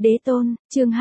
Đế tôn, chương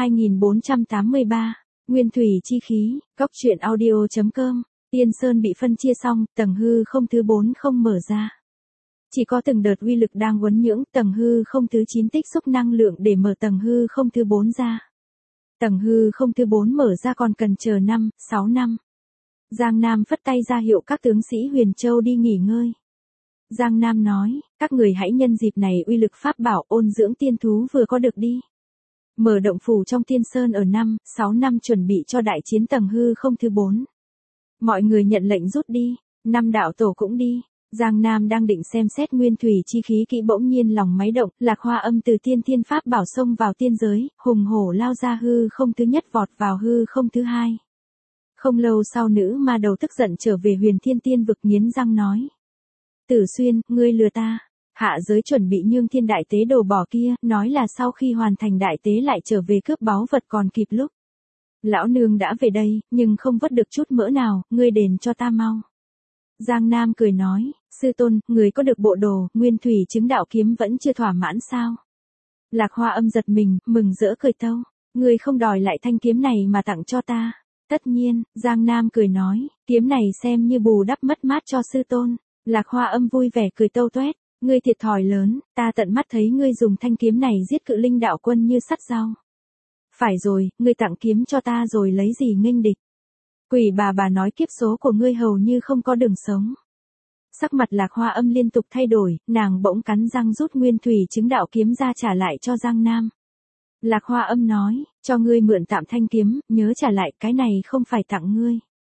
2483, Nguyên thủy chi khí, Cóc truyện audio.com, Tiên Sơn bị phân chia xong, tầng hư không thứ 4 không mở ra. Chỉ có từng đợt uy lực đang uốn nhưỡng, tầng hư không thứ 9 tích xúc năng lượng để mở tầng hư không thứ 4 ra. Tầng hư không thứ 4 mở ra còn cần chờ 6 năm. Giang Nam phất tay ra hiệu các tướng sĩ Huyền Châu đi nghỉ ngơi. Giang Nam nói, các người hãy nhân dịp này uy lực pháp bảo ôn dưỡng tiên thú vừa có được đi. Mở động phủ trong Tiên Sơn ở 6 năm chuẩn bị cho đại chiến tầng hư không thứ 4. Mọi người nhận lệnh rút đi, 5 đạo tổ cũng đi. Giang Nam đang định xem xét nguyên thủy chi khí kỹ bỗng nhiên lòng máy động, Lạc Hoa Âm từ tiên thiên pháp bảo xông vào tiên giới, hùng hổ lao ra hư không thứ nhất vọt vào hư không thứ 2. Không lâu sau nữ ma đầu tức giận trở về Huyền Thiên Tiên vực nghiến răng nói. Tử Xuyên, ngươi lừa ta. Hạ giới chuẩn bị nhương thiên đại tế đồ bỏ kia, nói là sau khi hoàn thành đại tế lại trở về cướp báu vật còn kịp lúc. Lão nương đã về đây, nhưng không vớt được chút mỡ nào, ngươi đền cho ta mau. Giang Nam cười nói, sư tôn, người có được bộ đồ, nguyên thủy chứng đạo kiếm vẫn chưa thỏa mãn sao? Lạc Hoa Âm giật mình, mừng rỡ cười tâu, người không đòi lại thanh kiếm này mà tặng cho ta. Tất nhiên, Giang Nam cười nói, kiếm này xem như bù đắp mất mát cho sư tôn. Lạc Hoa Âm vui vẻ cười tâu toét, ngươi thiệt thòi lớn, ta tận mắt thấy ngươi dùng thanh kiếm này giết cự linh đạo quân như sắt dao. Phải rồi, ngươi tặng kiếm cho ta rồi lấy gì nghênh địch. Quỷ bà nói kiếp số của ngươi hầu như không có đường sống. Sắc mặt Lạc Hoa Âm liên tục thay đổi, nàng bỗng cắn răng rút nguyên thủy chứng đạo kiếm ra trả lại cho Giang Nam. Lạc Hoa Âm nói, cho ngươi mượn tạm thanh kiếm, nhớ trả lại, cái này không phải tặng ngươi.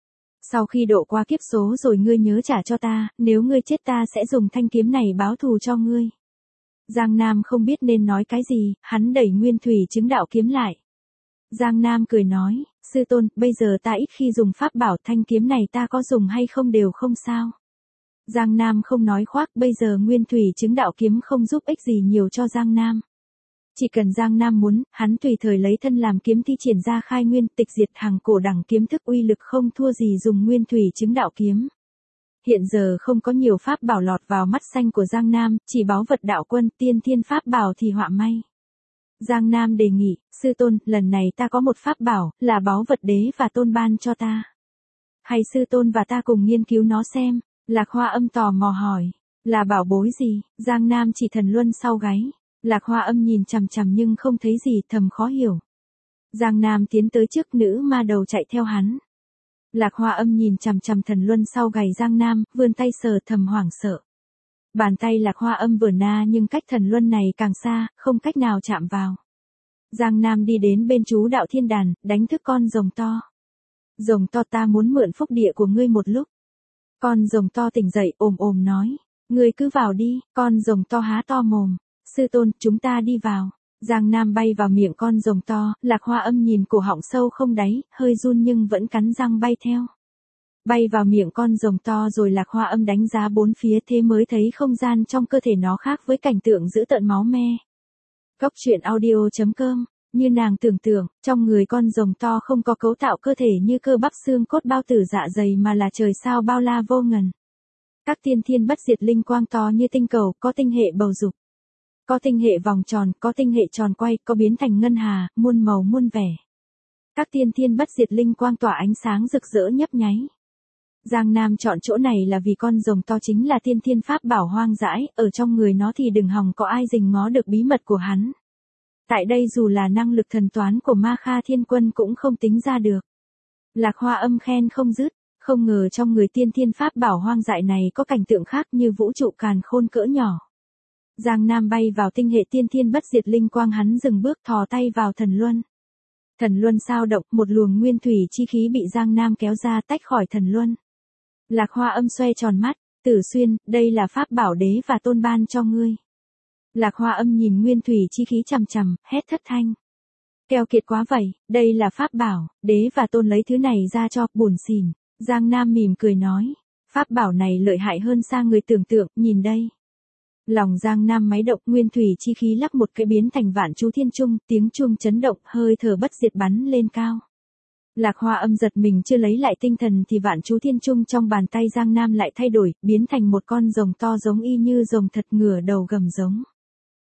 Sau khi độ qua kiếp số rồi ngươi nhớ trả cho ta, nếu ngươi chết ta sẽ dùng thanh kiếm này báo thù cho ngươi. Giang Nam không biết nên nói cái gì, hắn đẩy nguyên thủy chứng đạo kiếm lại. Giang Nam cười nói, sư tôn, bây giờ ta ít khi dùng pháp bảo, thanh kiếm này ta có dùng hay không đều không sao. Giang Nam không nói khoác, bây giờ nguyên thủy chứng đạo kiếm không giúp ích gì nhiều cho Giang Nam. Chỉ cần Giang Nam muốn, hắn tùy thời lấy thân làm kiếm thi triển ra khai nguyên tịch diệt hàng cổ đẳng kiếm thức uy lực không thua gì dùng nguyên thủy chứng đạo kiếm. Hiện giờ không có nhiều pháp bảo lọt vào mắt xanh của Giang Nam, chỉ báu vật đạo quân tiên thiên pháp bảo thì họa may. Giang Nam đề nghị, sư tôn, lần này ta có một pháp bảo, là báu vật đế và tôn ban cho ta. Hay sư tôn và ta cùng nghiên cứu nó xem. Lạc Hoa Âm tò mò hỏi, là bảo bối gì? Giang Nam chỉ thần luân sau gáy. Lạc Hoa Âm nhìn chằm chằm nhưng không thấy gì, thầm khó hiểu. Giang Nam tiến tới trước, nữ ma đầu chạy theo hắn. Lạc Hoa Âm nhìn chằm chằm thần luân sau gầy Giang Nam, vươn tay sờ, thầm hoảng sợ. Bàn tay Lạc Hoa Âm vừa na nhưng cách thần luân này càng xa, không cách nào chạm vào. Giang Nam đi đến bên chú đạo thiên đàn, đánh thức con rồng to. Rồng to, ta muốn mượn phúc địa của ngươi một lúc. Con rồng to tỉnh dậy, ồm nói, ngươi cứ vào đi. Con rồng to há to mồm, sư tôn, chúng ta đi vào. Giang Nam bay vào miệng con rồng to, Lạc Hoa Âm nhìn cổ họng sâu không đáy, hơi run nhưng vẫn cắn răng bay theo. Bay vào miệng con rồng to rồi Lạc Hoa Âm đánh giá bốn phía, thế mới thấy không gian trong cơ thể nó khác với cảnh tượng dữ tợn máu me. Cóc truyện audio.com, như nàng tưởng tượng, trong người con rồng to không có cấu tạo cơ thể như cơ bắp xương cốt bao tử dạ dày mà là trời sao bao la vô ngần. Các tiên thiên bất diệt linh quang to như tinh cầu, có tinh hệ bầu dục, có tinh hệ vòng tròn, có tinh hệ tròn quay, có biến thành ngân hà, muôn màu muôn vẻ. Các tiên thiên bất diệt linh quang tỏa ánh sáng rực rỡ nhấp nháy. Giang Nam chọn chỗ này là vì con rồng to chính là tiên thiên pháp bảo hoang dãi, ở trong người nó thì đừng hòng có ai rình ngó được bí mật của hắn. Tại đây dù là năng lực thần toán của Ma Kha Thiên Quân cũng không tính ra được. Lạc Hoa Âm khen không dứt, không ngờ trong người tiên thiên pháp bảo hoang dại này có cảnh tượng khác như vũ trụ càn khôn cỡ nhỏ. Giang Nam bay vào tinh hệ tiên thiên bất diệt linh quang, hắn dừng bước thò tay vào thần luân. Thần luân sao động, một luồng nguyên thủy chi khí bị Giang Nam kéo ra tách khỏi thần luân. Lạc Hoa Âm xoe tròn mắt, Tử Xuyên, đây là pháp bảo đế và tôn ban cho ngươi. Lạc Hoa Âm nhìn nguyên thủy chi khí chằm chằm, hét thất thanh. Keo kiệt quá vậy, đây là pháp bảo, đế và tôn lấy thứ này ra cho, buồn xỉn. Giang Nam mỉm cười nói, pháp bảo này lợi hại hơn xa người tưởng tượng, nhìn đây. Lòng Giang Nam máy động, nguyên thủy chi khí lắc một cái biến thành vạn chú thiên trung, tiếng chuông chấn động, hơi thở bất diệt bắn lên cao. Lạc Hoa Âm giật mình chưa lấy lại tinh thần thì vạn chú thiên trung trong bàn tay Giang Nam lại thay đổi, biến thành một con rồng to giống y như rồng thật, ngửa đầu gầm giống.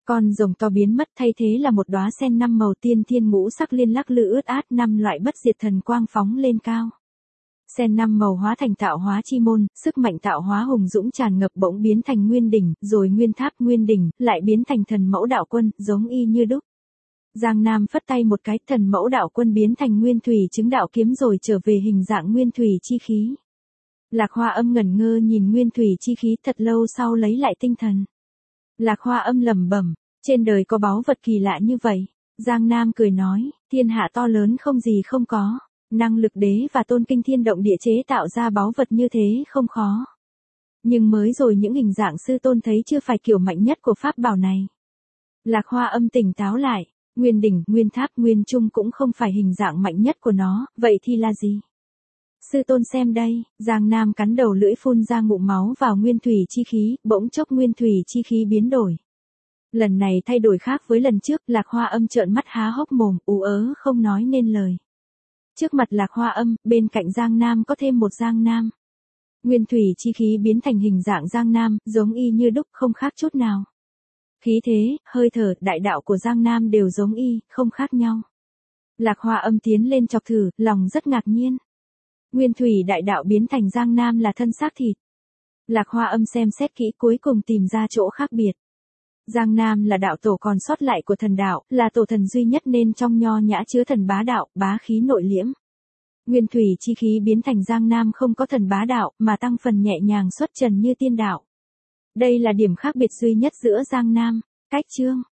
Con rồng to biến mất, thay thế là một đóa sen 5 màu tiên thiên ngũ sắc liên lắc lư ướt át, 5 loại bất diệt thần quang phóng lên cao. Sen 5 màu hóa thành tạo hóa chi môn, sức mạnh tạo hóa hùng dũng tràn ngập, bỗng biến thành nguyên đỉnh, rồi nguyên tháp, nguyên đỉnh, lại biến thành thần mẫu đạo quân, giống y như đúc. Giang Nam phất tay một cái, thần mẫu đạo quân biến thành nguyên thủy chứng đạo kiếm rồi trở về hình dạng nguyên thủy chi khí. Lạc Hoa Âm ngẩn ngơ nhìn nguyên thủy chi khí thật lâu sau lấy lại tinh thần. Lạc Hoa Âm lẩm bẩm, trên đời có báu vật kỳ lạ như vậy. Giang Nam cười nói, thiên hạ to lớn không gì không có. Năng lực đế và tôn kinh thiên động địa chế tạo ra báu vật như thế không khó. Nhưng mới rồi những hình dạng sư tôn thấy chưa phải kiểu mạnh nhất của pháp bảo này. Lạc Hoa Âm tỉnh táo lại, nguyên đỉnh, nguyên tháp, nguyên trung cũng không phải hình dạng mạnh nhất của nó, vậy thì là gì? Sư tôn xem đây, Giang Nam cắn đầu lưỡi phun ra ngụm máu vào nguyên thủy chi khí, bỗng chốc nguyên thủy chi khí biến đổi. Lần này thay đổi khác với lần trước, Lạc Hoa Âm trợn mắt há hốc mồm, ú ớ không nói nên lời. Trước mặt Lạc Hoa Âm, bên cạnh Giang Nam có thêm một Giang Nam. Nguyên thủy chi khí biến thành hình dạng Giang Nam, giống y như đúc, không khác chút nào. Khí thế, hơi thở, đại đạo của Giang Nam đều giống y, không khác nhau. Lạc Hoa Âm tiến lên chọc thử, lòng rất ngạc nhiên. Nguyên thủy đại đạo biến thành Giang Nam là thân xác thịt. Lạc Hoa Âm xem xét kỹ cuối cùng tìm ra chỗ khác biệt. Giang Nam là đạo tổ còn sót lại của thần đạo, là tổ thần duy nhất nên trong nho nhã chứa thần bá đạo, bá khí nội liễm. Nguyên thủy chi khí biến thành Giang Nam không có thần bá đạo, mà tăng phần nhẹ nhàng xuất trần như tiên đạo. Đây là điểm khác biệt duy nhất giữa Giang Nam. Cách chương